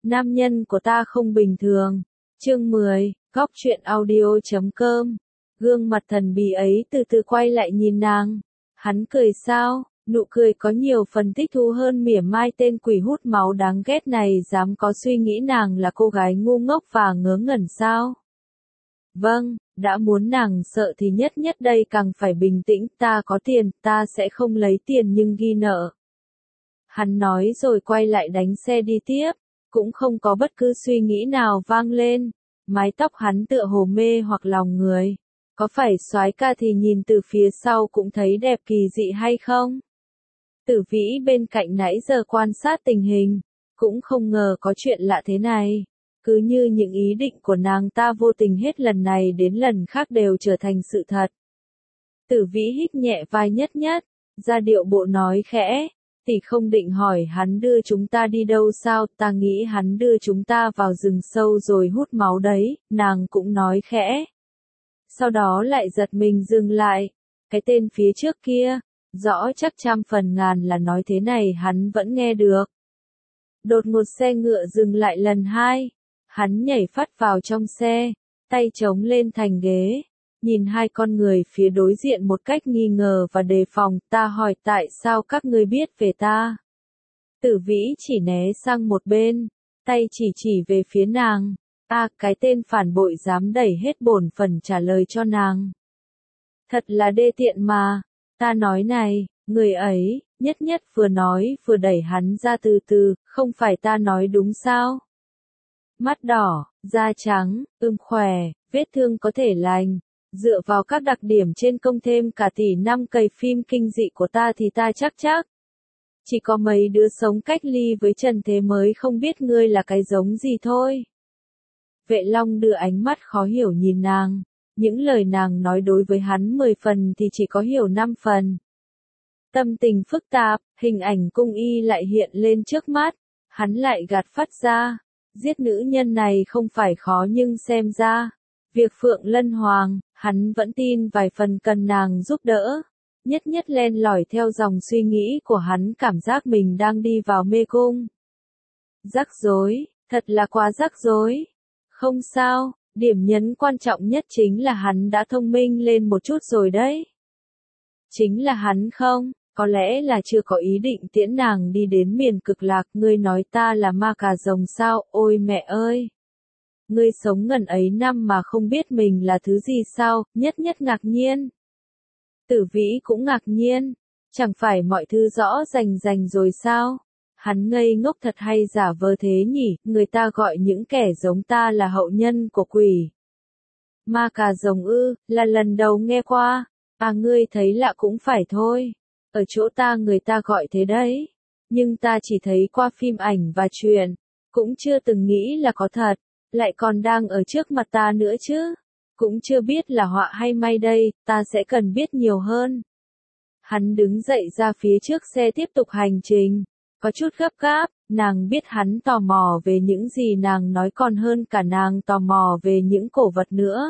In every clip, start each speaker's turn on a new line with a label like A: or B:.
A: Nam nhân của ta không bình thường. Chương 10, Góc truyện audio.com. Gương mặt thần bí ấy từ từ quay lại nhìn nàng. Hắn cười sao? Nụ cười có nhiều phần thích thú hơn mỉa mai tên quỷ hút máu đáng ghét này dám có suy nghĩ nàng là cô gái ngu ngốc và ngớ ngẩn sao? Vâng, đã muốn nàng sợ thì nhất nhất đây càng phải bình tĩnh, ta có tiền, ta sẽ không lấy tiền nhưng ghi nợ. Hắn nói rồi quay lại đánh xe đi tiếp, cũng không có bất cứ suy nghĩ nào vang lên, mái tóc hắn tựa hồ mê hoặc lòng người. Có phải soái ca thì nhìn từ phía sau cũng thấy đẹp kỳ dị hay không? Tử Vĩ bên cạnh nãy giờ quan sát tình hình, cũng không ngờ có chuyện lạ thế này. Cứ như những ý định của nàng ta vô tình hết lần này đến lần khác đều trở thành sự thật. Tử Vĩ hít nhẹ vai nhất nhất, ra điệu bộ nói khẽ, tỷ không định hỏi hắn đưa chúng ta đi đâu sao, ta nghĩ hắn đưa chúng ta vào rừng sâu rồi hút máu đấy, nàng cũng nói khẽ. Sau đó lại giật mình dừng lại, cái tên phía trước kia, rõ chắc trăm phần ngàn là nói thế này hắn vẫn nghe được. Đột ngột xe ngựa dừng lại lần hai, hắn nhảy phắt vào trong xe, tay chống lên thành ghế, nhìn hai con người phía đối diện một cách nghi ngờ và đề phòng, ta hỏi tại sao các ngươi biết về ta. Tử Vĩ chỉ né sang một bên, tay chỉ về phía nàng, cái tên phản bội dám đẩy hết bổn phận trả lời cho nàng. Thật là đê tiện mà, ta nói này, người ấy, nhất nhất vừa nói vừa đẩy hắn ra từ từ, không phải ta nói đúng sao? Mắt đỏ, da trắng, khỏe, vết thương có thể lành. Dựa vào các đặc điểm trên công thêm cả tỷ năm cày phim kinh dị của ta thì ta chắc. Chỉ có mấy đứa sống cách ly với trần thế mới không biết ngươi là cái giống gì thôi. Vệ Long đưa ánh mắt khó hiểu nhìn nàng. Những lời nàng nói đối với hắn 10 phần thì chỉ có hiểu 5 phần. Tâm tình phức tạp, hình ảnh cung y lại hiện lên trước mắt. Hắn lại gạt phắt ra. Giết nữ nhân này không phải khó nhưng xem ra. Việc Phượng Lân Hoàng, hắn vẫn tin vài phần cần nàng giúp đỡ. Nhất nhất len lỏi theo dòng suy nghĩ của hắn cảm giác mình đang đi vào mê cung. Rắc rối, thật là quá rắc rối. Không sao, điểm nhấn quan trọng nhất chính là hắn đã thông minh lên một chút rồi đấy. Chính là hắn không, có lẽ là chưa có ý định tiễn nàng đi đến miền cực lạc, ngươi nói ta là ma cà rồng sao, ôi mẹ ơi. Ngươi sống ngần ấy năm mà không biết mình là thứ gì sao, nhất nhất ngạc nhiên. Tử Vĩ cũng ngạc nhiên, chẳng phải mọi thứ rõ rành rồi sao? Hắn ngây ngốc thật hay giả vờ thế nhỉ, người ta gọi những kẻ giống ta là hậu nhân của quỷ. Ma cà rồng ư, là lần đầu nghe qua, ngươi thấy lạ cũng phải thôi, ở chỗ ta người ta gọi thế đấy, nhưng ta chỉ thấy qua phim ảnh và truyện, cũng chưa từng nghĩ là có thật. Lại còn đang ở trước mặt ta nữa chứ. Cũng chưa biết là họa hay may đây, ta sẽ cần biết nhiều hơn. Hắn đứng dậy ra phía trước xe tiếp tục hành trình. Có chút gấp gáp, nàng biết hắn tò mò về những gì nàng nói còn hơn cả nàng tò mò về những cổ vật nữa.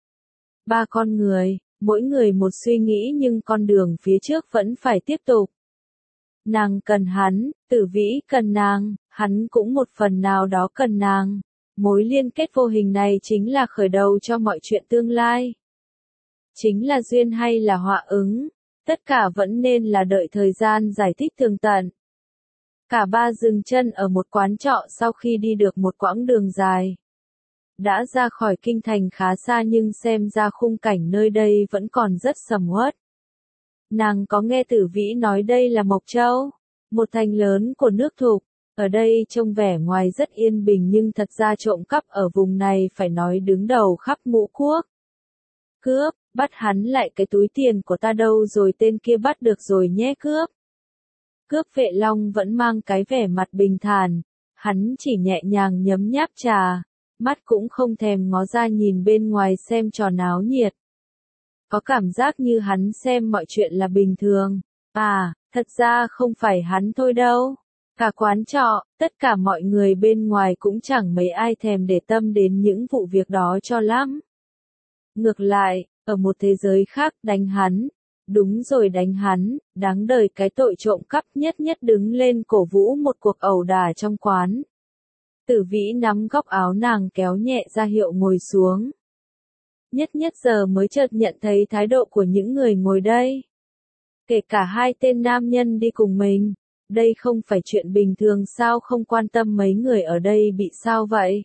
A: 3 con người, mỗi người một suy nghĩ nhưng con đường phía trước vẫn phải tiếp tục. Nàng cần hắn, Tử Vĩ cần nàng, hắn cũng một phần nào đó cần nàng. Mối liên kết vô hình này chính là khởi đầu cho mọi chuyện tương lai. Chính là duyên hay là họa ứng, tất cả vẫn nên là đợi thời gian giải thích tường tận. Cả ba dừng chân ở một quán trọ sau khi đi được một quãng đường dài. Đã ra khỏi kinh thành khá xa nhưng xem ra khung cảnh nơi đây vẫn còn rất sầm uất. Nàng có nghe Tử Vĩ nói đây là Mộc Châu, một thành lớn của nước Thục. Ở đây trông vẻ ngoài rất yên bình nhưng thật ra trộm cắp ở vùng này phải nói đứng đầu khắp ngũ quốc. Cướp, bắt hắn lại cái túi tiền của ta đâu rồi, tên kia bắt được rồi nhé cướp. Cướp. Vệ Long vẫn mang cái vẻ mặt bình thản, hắn chỉ nhẹ nhàng nhấm nháp trà, mắt cũng không thèm ngó ra nhìn bên ngoài xem trò náo nhiệt. Có cảm giác như hắn xem mọi chuyện là bình thường. Thật ra không phải hắn thôi đâu. Cả quán trọ, tất cả mọi người bên ngoài cũng chẳng mấy ai thèm để tâm đến những vụ việc đó cho lắm. Ngược lại, ở một thế giới khác đánh hắn, đúng rồi đánh hắn, đáng đời cái tội trộm cắp, nhất nhất đứng lên cổ vũ một cuộc ẩu đả trong quán. Tử Vĩ nắm góc áo nàng kéo nhẹ ra hiệu ngồi xuống. Nhất Nhất giờ mới chợt nhận thấy thái độ của những người ngồi đây. Kể cả hai tên nam nhân đi cùng mình. Đây không phải chuyện bình thường sao, không quan tâm mấy người ở đây bị sao vậy?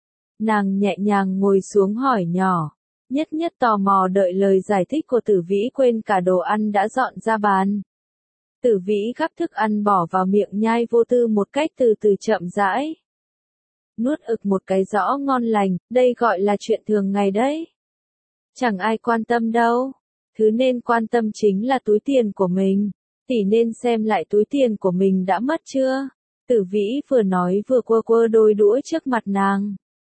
A: Nàng nhẹ nhàng ngồi xuống hỏi nhỏ. Nhất Nhất tò mò đợi lời giải thích của Tử Vĩ, quên cả đồ ăn đã dọn ra bàn. Tử Vĩ gắp thức ăn bỏ vào miệng nhai vô tư một cách từ từ chậm rãi. Nuốt ực một cái rõ ngon lành, đây gọi là chuyện thường ngày đấy. Chẳng ai quan tâm đâu. Thứ nên quan tâm chính là túi tiền của mình. Tỷ nên xem lại túi tiền của mình đã mất chưa? Tử Vĩ vừa nói vừa quơ quơ đôi đũa trước mặt nàng.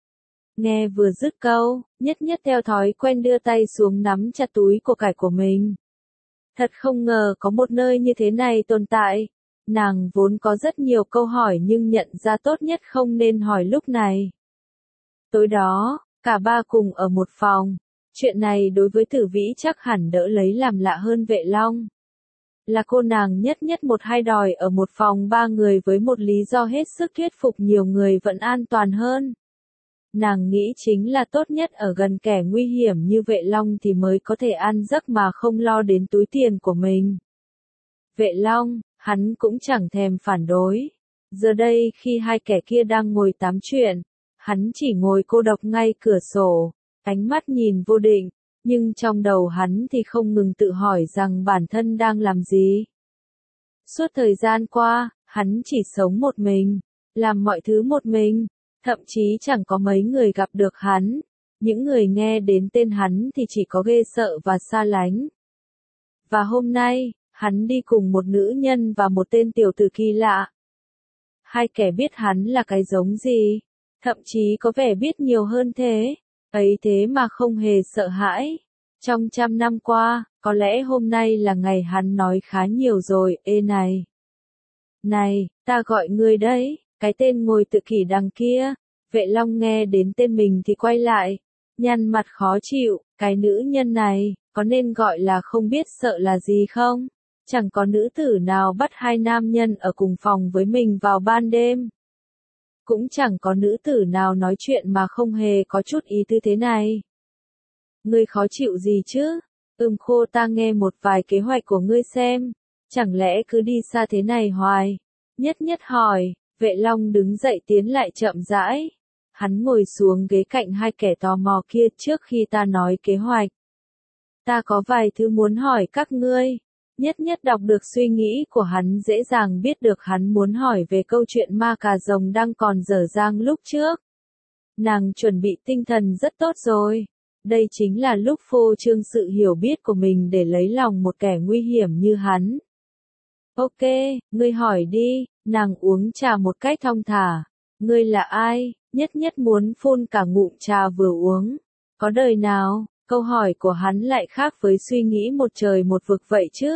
A: Nghe vừa dứt câu, Nhất Nhất theo thói quen đưa tay xuống nắm chặt túi của cải của mình. Thật không ngờ có một nơi như thế này tồn tại. Nàng vốn có rất nhiều câu hỏi nhưng nhận ra tốt nhất không nên hỏi lúc này. Tối đó, cả ba cùng ở một phòng. Chuyện này đối với Tử Vĩ chắc hẳn đỡ lấy làm lạ hơn Vệ Long. Là cô nàng Nhất Nhất một hai đòi ở một phòng ba người với một lý do hết sức thuyết phục nhiều người vẫn an toàn hơn. Nàng nghĩ chính là tốt nhất ở gần kẻ nguy hiểm như Vệ Long thì mới có thể ăn giấc mà không lo đến túi tiền của mình. Vệ Long, hắn cũng chẳng thèm phản đối. Giờ đây khi hai kẻ kia đang ngồi tám chuyện, hắn chỉ ngồi cô độc ngay cửa sổ, ánh mắt nhìn vô định, nhưng trong đầu hắn thì không ngừng tự hỏi rằng bản thân đang làm gì. Suốt thời gian qua, hắn chỉ sống một mình, làm mọi thứ một mình, thậm chí chẳng có mấy người gặp được hắn. Những người nghe đến tên hắn thì chỉ có ghê sợ và xa lánh. Và hôm nay, hắn đi cùng một nữ nhân và một tên tiểu tử kỳ lạ. Hai kẻ biết hắn là cái giống gì, thậm chí có vẻ biết nhiều hơn thế, ấy thế mà không hề sợ hãi. Trong 100 năm qua, có lẽ hôm nay là ngày hắn nói khá nhiều rồi. Ê này! Này, ta gọi ngươi đấy, cái tên ngồi tự kỷ đằng kia. Vệ Long nghe đến tên mình thì quay lại, nhăn mặt khó chịu, cái nữ nhân này, có nên gọi là không biết sợ là gì không? Chẳng có nữ tử nào bắt hai nam nhân ở cùng phòng với mình vào ban đêm. Cũng chẳng có nữ tử nào nói chuyện mà không hề có chút ý tư thế này. Ngươi khó chịu gì chứ? Khô ta nghe một vài kế hoạch của ngươi xem. Chẳng lẽ cứ đi xa thế này hoài? Nhất Nhất hỏi. Vệ Long đứng dậy tiến lại chậm rãi. Hắn ngồi xuống ghế cạnh hai kẻ tò mò kia trước khi ta nói kế hoạch. Ta có vài thứ muốn hỏi các ngươi. Nhất Nhất đọc được suy nghĩ của hắn, dễ dàng biết được hắn muốn hỏi về câu chuyện ma cà rồng đang còn dở dang lúc trước. Nàng chuẩn bị tinh thần rất tốt rồi. Đây chính là lúc phô trương sự hiểu biết của mình để lấy lòng một kẻ nguy hiểm như hắn. Ok, ngươi hỏi đi. Nàng uống trà một cách thong thả. Ngươi là ai? Nhất Nhất muốn phun cả ngụm trà vừa uống. Có đời nào, câu hỏi của hắn lại khác với suy nghĩ một trời một vực vậy chứ?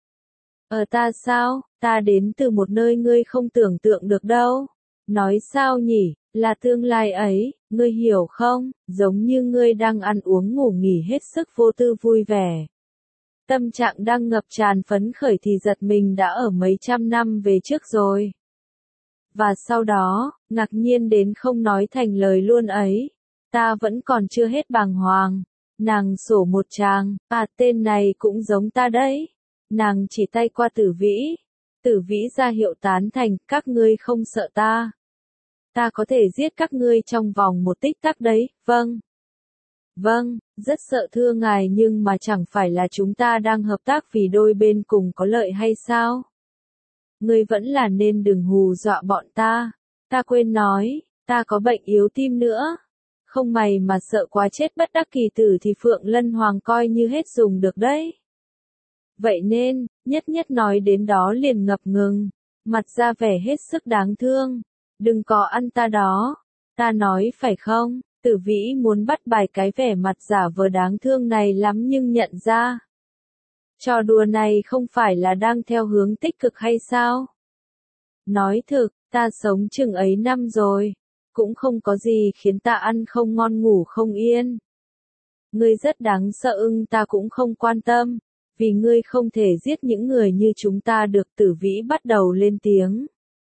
A: Ta sao? Ta đến từ một nơi ngươi không tưởng tượng được đâu. Nói sao nhỉ? Là tương lai ấy, ngươi hiểu không? Giống như ngươi đang ăn uống ngủ nghỉ hết sức vô tư vui vẻ. Tâm trạng đang ngập tràn phấn khởi thì giật mình đã ở mấy trăm năm về trước rồi. Và sau đó, ngạc nhiên đến không nói thành lời luôn ấy. Ta vẫn còn chưa hết bàng hoàng. Nàng sổ một tràng, tên này cũng giống ta đấy. Nàng chỉ tay qua Tử Vĩ. Tử Vĩ ra hiệu tán thành, các ngươi không sợ ta. Ta có thể giết các ngươi trong vòng một tích tắc đấy, vâng. Vâng, rất sợ thưa ngài, nhưng mà chẳng phải là chúng ta đang hợp tác vì đôi bên cùng có lợi hay sao? Ngươi vẫn là nên đừng hù dọa bọn ta. Ta quên nói, ta có bệnh yếu tim nữa. Không mày mà sợ quá chết bất đắc kỳ tử thì Phượng Lân Hoàng coi như hết dùng được đấy. Vậy nên, Nhất Nhất nói đến đó liền ngập ngừng, mặt ra vẻ hết sức đáng thương. Đừng có ăn ta đó. Ta nói phải không? Tử Vĩ muốn bắt bài cái vẻ mặt giả vờ đáng thương này lắm nhưng nhận ra. Trò đùa này không phải là đang theo hướng tích cực hay sao? Nói thực, ta sống chừng ấy năm rồi. Cũng không có gì khiến ta ăn không ngon ngủ không yên. Ngươi rất đáng sợ, ta cũng không quan tâm. Vì ngươi không thể giết những người như chúng ta được. Tử Vĩ bắt đầu lên tiếng.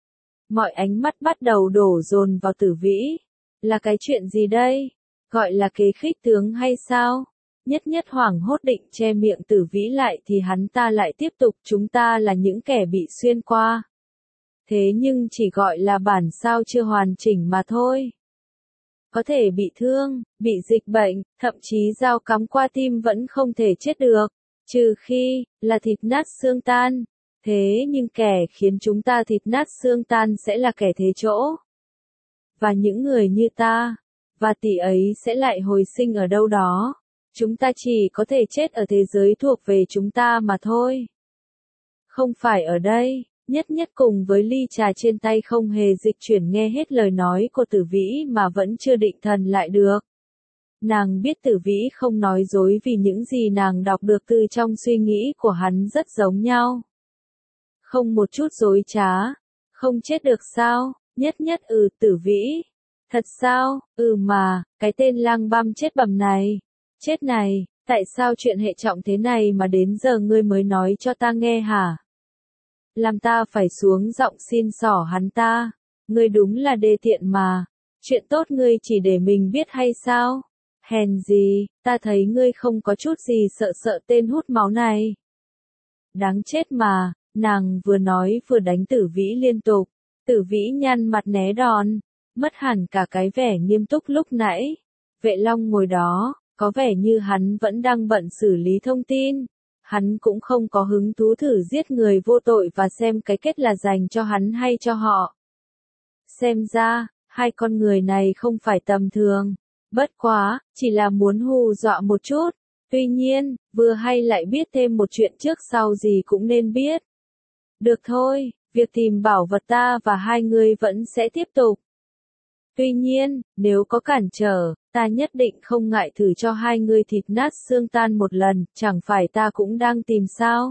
A: Mọi ánh mắt bắt đầu đổ dồn vào Tử Vĩ. Là cái chuyện gì đây? Gọi là kế khích tướng hay sao? Nhất Nhất hoảng hốt định che miệng Tử Vĩ lại thì hắn ta lại tiếp tục, chúng ta là những kẻ bị xuyên qua. Thế nhưng chỉ gọi là bản sao chưa hoàn chỉnh mà thôi. Có thể bị thương, bị dịch bệnh, thậm chí dao cắm qua tim vẫn không thể chết được, trừ khi là thịt nát xương tan. Thế nhưng kẻ khiến chúng ta thịt nát xương tan sẽ là kẻ thế chỗ. Và những người như ta, và tỷ ấy sẽ lại hồi sinh ở đâu đó. Chúng ta chỉ có thể chết ở thế giới thuộc về chúng ta mà thôi. Không phải ở đây. Nhất Nhất cùng với ly trà trên tay không hề dịch chuyển nghe hết lời nói của Tử Vĩ mà vẫn chưa định thần lại được. Nàng biết Tử Vĩ không nói dối vì những gì nàng đọc được từ trong suy nghĩ của hắn rất giống nhau. Không một chút dối trá. Không chết được sao? Nhất Nhất Tử Vĩ. Thật sao? Mà, cái tên lang băm chết bầm này. Chết này, tại sao chuyện hệ trọng thế này mà đến giờ ngươi mới nói cho ta nghe hả? Làm ta phải xuống giọng xin xỏ hắn ta. Ngươi đúng là đê tiện mà. Chuyện tốt ngươi chỉ để mình biết hay sao? Hèn gì, ta thấy ngươi không có chút gì sợ sợ tên hút máu này. Đáng chết mà, nàng vừa nói vừa đánh Tử Vĩ liên tục. Tử Vĩ nhăn mặt né đòn, mất hẳn cả cái vẻ nghiêm túc lúc nãy. Vệ Long ngồi đó, có vẻ như hắn vẫn đang bận xử lý thông tin. Hắn cũng không có hứng thú thử giết người vô tội và xem cái kết là dành cho hắn hay cho họ. Xem ra, hai con người này không phải tầm thường. Bất quá, chỉ là muốn hù dọa một chút. Tuy nhiên, vừa hay lại biết thêm một chuyện trước sau gì cũng nên biết. Được thôi, việc tìm bảo vật ta và hai người vẫn sẽ tiếp tục. Tuy nhiên, nếu có cản trở, ta nhất định không ngại thử cho hai người thịt nát xương tan một lần, chẳng phải ta cũng đang tìm sao?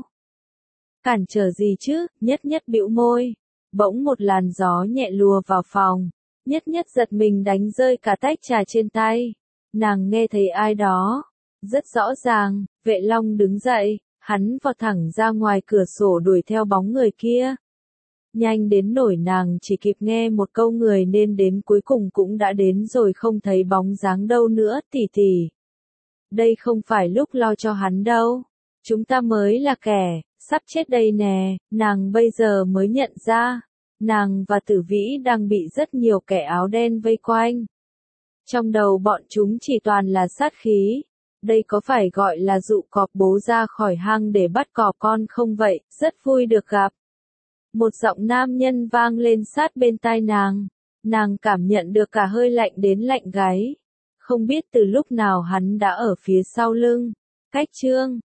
A: Cản trở gì chứ? Nhất Nhất bĩu môi. Bỗng một làn gió nhẹ lùa vào phòng. Nhất Nhất giật mình đánh rơi cả tách trà trên tay. Nàng nghe thấy ai đó. Rất rõ ràng, Vệ Long đứng dậy, hắn vọt thẳng ra ngoài cửa sổ đuổi theo bóng người kia. Nhanh đến nỗi nàng chỉ kịp nghe một câu người nên đến cuối cùng cũng đã đến rồi không thấy bóng dáng đâu nữa, tỷ tỷ. Đây không phải lúc lo cho hắn đâu. Chúng ta mới là kẻ, sắp chết đây nè, nàng bây giờ mới nhận ra. Nàng và Tử Vĩ đang bị rất nhiều kẻ áo đen vây quanh. Trong đầu bọn chúng chỉ toàn là sát khí. Đây có phải gọi là dụ cọp bố ra khỏi hang để bắt cọp con không vậy? Rất vui được gặp. Một giọng nam nhân vang lên sát bên tai nàng. Nàng cảm nhận được cả hơi lạnh đến lạnh gáy. Không biết từ lúc nào hắn đã ở phía sau lưng. Cách chương